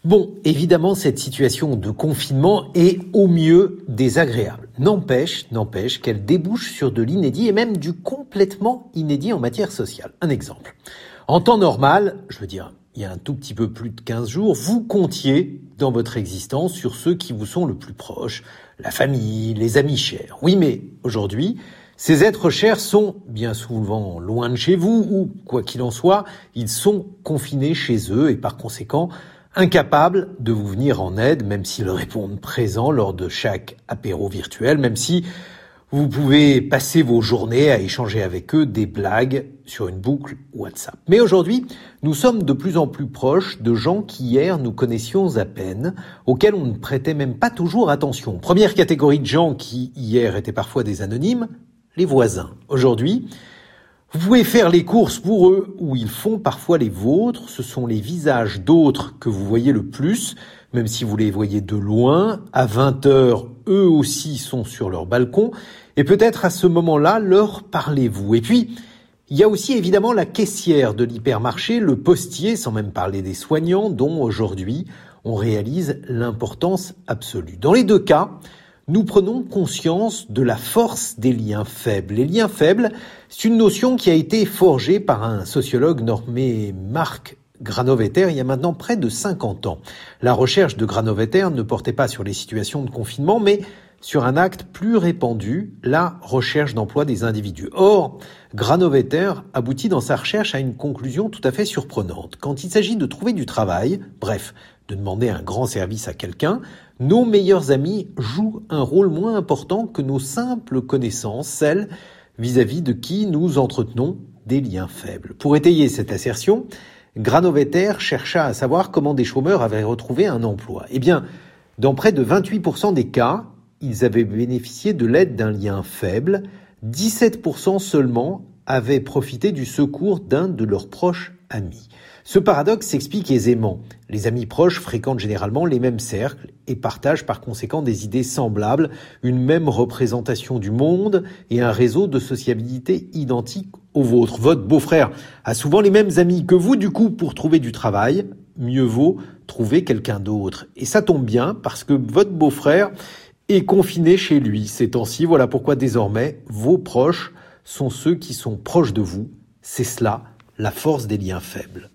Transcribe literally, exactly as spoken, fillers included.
Bon, évidemment, cette situation de confinement est au mieux désagréable. N'empêche, n'empêche qu'elle débouche sur de l'inédit et même du complètement inédit en matière sociale. Un exemple. En temps normal, je veux dire, il y a un tout petit peu plus de quinze jours, vous comptiez dans votre existence sur ceux qui vous sont le plus proches, la famille, les amis chers. Oui, mais aujourd'hui, ces êtres chers sont bien souvent loin de chez vous ou, quoi qu'il en soit, ils sont confinés chez eux et par conséquent, incapables de vous venir en aide, même s'ils répondent présents lors de chaque apéro virtuel, même si vous pouvez passer vos journées à échanger avec eux des blagues sur une boucle WhatsApp. Mais aujourd'hui, nous sommes de plus en plus proches de gens qui hier nous connaissions à peine, auxquels on ne prêtait même pas toujours attention. Première catégorie de gens qui hier étaient parfois des anonymes, les voisins. Aujourd'hui, vous pouvez faire les courses pour eux ou ils font parfois les vôtres. Ce sont les visages d'autres que vous voyez le plus, même si vous les voyez de loin. À vingt heures, eux aussi sont sur leur balcon. Et peut-être à ce moment-là, leur parlez-vous. Et puis, il y a aussi évidemment la caissière de l'hypermarché, le postier, sans même parler des soignants, dont aujourd'hui on réalise l'importance absolue. Dans les deux cas, nous prenons conscience de la force des liens faibles. Les liens faibles, c'est une notion qui a été forgée par un sociologue nommé Marc Granovetter il y a maintenant près de cinquante ans. La recherche de Granovetter ne portait pas sur les situations de confinement, mais sur un acte plus répandu, la recherche d'emploi des individus. Or, Granovetter aboutit dans sa recherche à une conclusion tout à fait surprenante. Quand il s'agit de trouver du travail, bref, de demander un grand service à quelqu'un, nos meilleurs amis jouent un rôle moins important que nos simples connaissances, celles vis-à-vis de qui nous entretenons des liens faibles. Pour étayer cette assertion, Granovetter chercha à savoir comment des chômeurs avaient retrouvé un emploi. Eh bien, dans près de vingt-huit pour cent des cas, ils avaient bénéficié de l'aide d'un lien faible. dix-sept pour cent seulement avaient profité du secours d'un de leurs proches amis. Ce paradoxe s'explique aisément. Les amis proches fréquentent généralement les mêmes cercles et partagent par conséquent des idées semblables, une même représentation du monde et un réseau de sociabilité identique au vôtre. Votre beau-frère a souvent les mêmes amis que vous, du coup, pour trouver du travail, mieux vaut trouver quelqu'un d'autre. Et ça tombe bien parce que votre beau-frère est confiné chez lui ces temps-ci. Voilà pourquoi désormais, vos proches sont ceux qui sont proches de vous. C'est cela, la force des liens faibles.